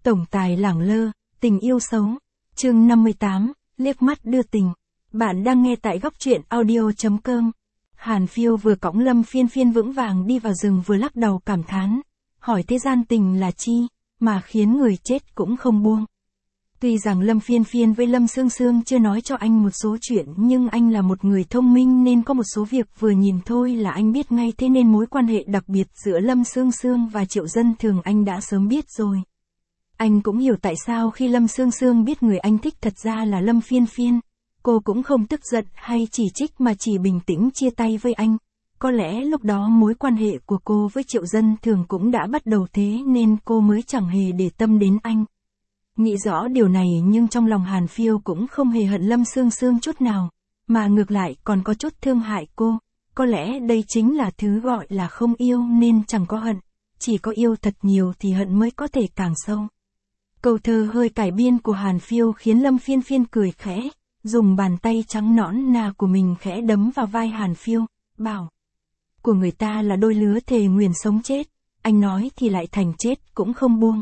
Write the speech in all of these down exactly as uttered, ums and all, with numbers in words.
Tổng tài lẳng lơ, tình yêu xấu. Chương năm mươi tám, liếc mắt đưa tình. Bạn đang nghe tại góc truyện audio chấm com. Hàn Phiêu vừa cõng Lâm Phiên Phiên vững vàng đi vào rừng vừa lắc đầu cảm thán. Hỏi thế gian tình là chi, mà khiến người chết cũng không buông. Tuy rằng Lâm Phiên Phiên với Lâm Sương Sương chưa nói cho anh một số chuyện, nhưng anh là một người thông minh nên có một số việc vừa nhìn thôi là anh biết ngay, thế nên mối quan hệ đặc biệt giữa Lâm Sương Sương và Triệu Dân Thường anh đã sớm biết rồi. Anh cũng hiểu tại sao khi Lâm Sương Sương biết người anh thích thật ra là Lâm Phiên Phiên, cô cũng không tức giận hay chỉ trích mà chỉ bình tĩnh chia tay với anh. Có lẽ lúc đó mối quan hệ của cô với Triệu Dân Thường cũng đã bắt đầu, thế nên cô mới chẳng hề để tâm đến anh. Nghĩ rõ điều này nhưng trong lòng Hàn Phiêu cũng không hề hận Lâm Sương Sương chút nào, mà ngược lại còn có chút thương hại cô. Có lẽ đây chính là thứ gọi là không yêu nên chẳng có hận, chỉ có yêu thật nhiều thì hận mới có thể càng sâu. Câu thơ hơi cải biên của Hàn Phiêu khiến Lâm Phiên Phiên cười khẽ, dùng bàn tay trắng nõn nà của mình khẽ đấm vào vai Hàn Phiêu, bảo: của người ta là đôi lứa thề nguyền sống chết, anh nói thì lại thành chết cũng không buông.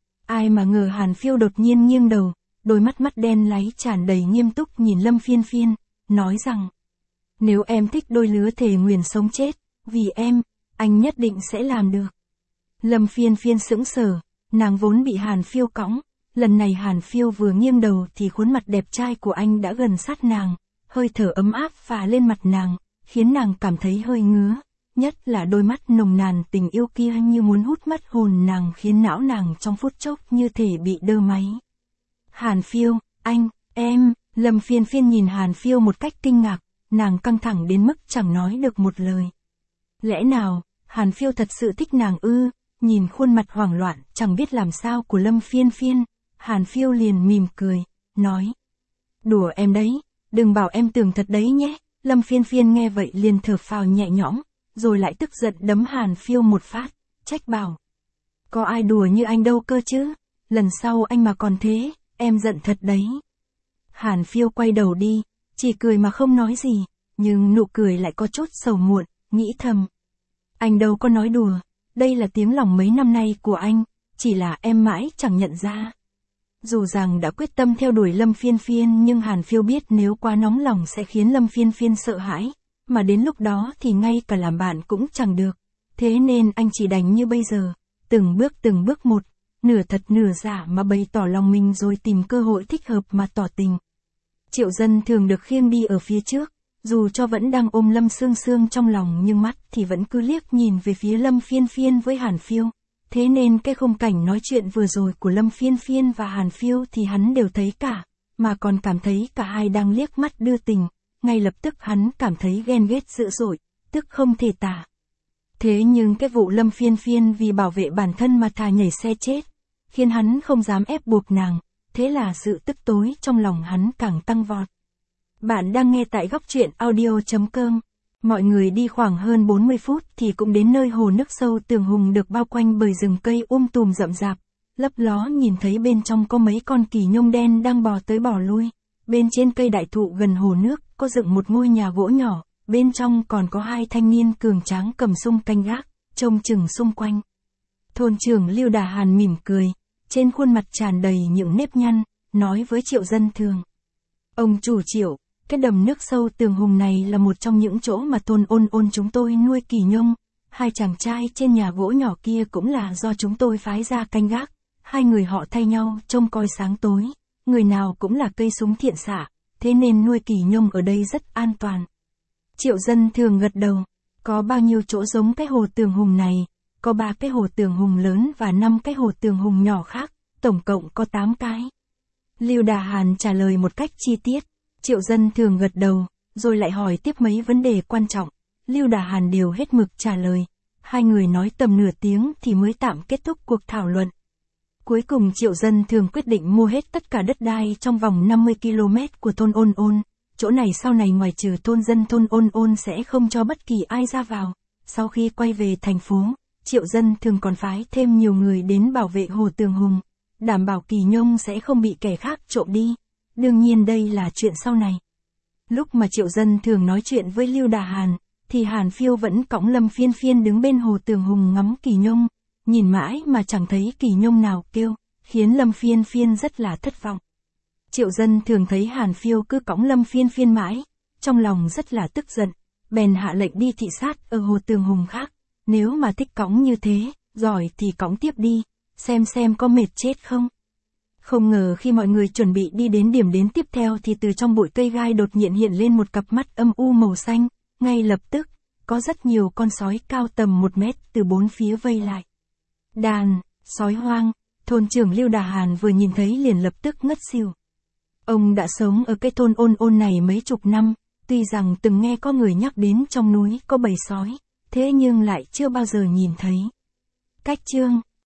Ai mà ngờ Hàn Phiêu đột nhiên nghiêng đầu, đôi mắt mắt đen láy tràn đầy nghiêm túc nhìn Lâm Phiên Phiên, nói rằng: nếu em thích đôi lứa thề nguyền sống chết, vì em, anh nhất định sẽ làm được. Lâm Phiên Phiên sững sờ, nàng vốn bị Hàn Phiêu cõng, lần này Hàn Phiêu vừa nghiêng đầu thì khuôn mặt đẹp trai của anh đã gần sát nàng, hơi thở ấm áp phả lên mặt nàng, khiến nàng cảm thấy hơi ngứa. Nhất là đôi mắt nồng nàn tình yêu kia như muốn hút mất hồn nàng, khiến não nàng trong phút chốc như thể bị đơ máy. Hàn Phiêu, anh, em, Lâm Phiên Phiên nhìn Hàn Phiêu một cách kinh ngạc, nàng căng thẳng đến mức chẳng nói được một lời. Lẽ nào, Hàn Phiêu thật sự thích nàng ư? Nhìn khuôn mặt hoảng loạn, chẳng biết làm sao của Lâm Phiên Phiên, Hàn Phiêu liền mỉm cười, nói: đùa em đấy, đừng bảo em tưởng thật đấy nhé. Lâm Phiên Phiên nghe vậy liền thở phào nhẹ nhõm, rồi lại tức giận đấm Hàn Phiêu một phát, trách bảo: có ai đùa như anh đâu cơ chứ, lần sau anh mà còn thế, em giận thật đấy. Hàn Phiêu quay đầu đi, chỉ cười mà không nói gì, nhưng nụ cười lại có chút sầu muộn, nghĩ thầm: anh đâu có nói đùa, đây là tiếng lòng mấy năm nay của anh, chỉ là em mãi chẳng nhận ra. Dù rằng đã quyết tâm theo đuổi Lâm Phiên Phiên nhưng Hàn Phiêu biết nếu quá nóng lòng sẽ khiến Lâm Phiên Phiên sợ hãi, mà đến lúc đó thì ngay cả làm bạn cũng chẳng được. Thế nên anh chỉ đành như bây giờ, từng bước từng bước một, nửa thật nửa giả mà bày tỏ lòng mình rồi tìm cơ hội thích hợp mà tỏ tình. Triệu Dân Thường được khiêng đi ở phía trước, dù cho vẫn đang ôm Lâm Sương Sương trong lòng nhưng mắt thì vẫn cứ liếc nhìn về phía Lâm Phiên Phiên với Hàn Phiêu. Thế nên cái khung cảnh nói chuyện vừa rồi của Lâm Phiên Phiên và Hàn Phiêu thì hắn đều thấy cả, mà còn cảm thấy cả hai đang liếc mắt đưa tình. Ngay lập tức hắn cảm thấy ghen ghét dữ dội, tức không thể tả. Thế nhưng cái vụ Lâm Phiên Phiên vì bảo vệ bản thân mà thà nhảy xe chết, khiến hắn không dám ép buộc nàng, thế là sự tức tối trong lòng hắn càng tăng vọt. Bạn đang nghe tại góc truyện audio chấm com. Mọi người đi khoảng hơn bốn mươi phút thì cũng đến nơi hồ nước sâu Tường Hùng được bao quanh bởi rừng cây um tùm rậm rạp, lấp ló nhìn thấy bên trong có mấy con kỳ nhông đen đang bò tới bò lui. Bên trên cây đại thụ gần hồ nước có dựng một ngôi nhà gỗ nhỏ, bên trong còn có hai thanh niên cường tráng cầm sung canh gác, trông chừng xung quanh. Thôn trưởng Lưu Đà Hàn mỉm cười, trên khuôn mặt tràn đầy những nếp nhăn, nói với Triệu Dân Thường: ông chủ Triệu, cái đầm nước sâu Tường Hùng này là một trong những chỗ mà thôn Ôn Ôn chúng tôi nuôi kỳ nhông. Hai chàng trai trên nhà gỗ nhỏ kia cũng là do chúng tôi phái ra canh gác. Hai người họ thay nhau trông coi sáng tối, người nào cũng là cây súng thiện xạ, thế nên nuôi kỳ nhông ở đây rất an toàn. Triệu Dân Thường gật đầu, có bao nhiêu chỗ giống cái hồ Tường Hùng này? Có ba cái hồ Tường Hùng lớn và năm cái hồ Tường Hùng nhỏ khác, tổng cộng có tám cái. Lưu Đà Hàn trả lời một cách chi tiết. Triệu Dân Thường gật đầu, rồi lại hỏi tiếp mấy vấn đề quan trọng. Lưu Đà Hàn đều hết mực trả lời. Hai người nói tầm nửa tiếng thì mới tạm kết thúc cuộc thảo luận. Cuối cùng Triệu Dân Thường quyết định mua hết tất cả đất đai trong vòng năm mươi ki lô mét của thôn Ôn Ôn. Chỗ này sau này ngoài trừ thôn dân thôn Ôn Ôn sẽ không cho bất kỳ ai ra vào. Sau khi quay về thành phố, Triệu Dân Thường còn phái thêm nhiều người đến bảo vệ hồ Tường Hùng, đảm bảo kỳ nhông sẽ không bị kẻ khác trộm đi. Đương nhiên đây là chuyện sau này. Lúc mà Triệu Dân Thường nói chuyện với Lưu Đà Hàn, thì Hàn Phiêu vẫn cõng Lâm Phiên Phiên đứng bên hồ Tường Hùng ngắm kỳ nhông, nhìn mãi mà chẳng thấy kỳ nhông nào kêu, khiến Lâm Phiên Phiên rất là thất vọng. Triệu Dân thường thấy Hàn Phiêu cứ cõng Lâm Phiên Phiên mãi, trong lòng rất là tức giận, bèn hạ lệnh đi thị sát ở Hồ Tường Hùng khác, nếu mà thích cõng như thế, giỏi thì cõng tiếp đi, xem xem có mệt chết không. Không ngờ khi mọi người chuẩn bị đi đến điểm đến tiếp theo thì từ trong bụi cây gai đột nhiên hiện lên một cặp mắt âm u màu xanh, ngay lập tức, có rất nhiều con sói cao tầm một mét từ bốn phía vây lại. Đàn, sói hoang, thôn trưởng Lưu Đà Hàn vừa nhìn thấy liền lập tức ngất xỉu. Ông đã sống ở cái thôn ôn ôn này mấy chục năm, tuy rằng từng nghe có người nhắc đến trong núi có bầy sói, thế nhưng lại chưa bao giờ nhìn thấy. Cách chương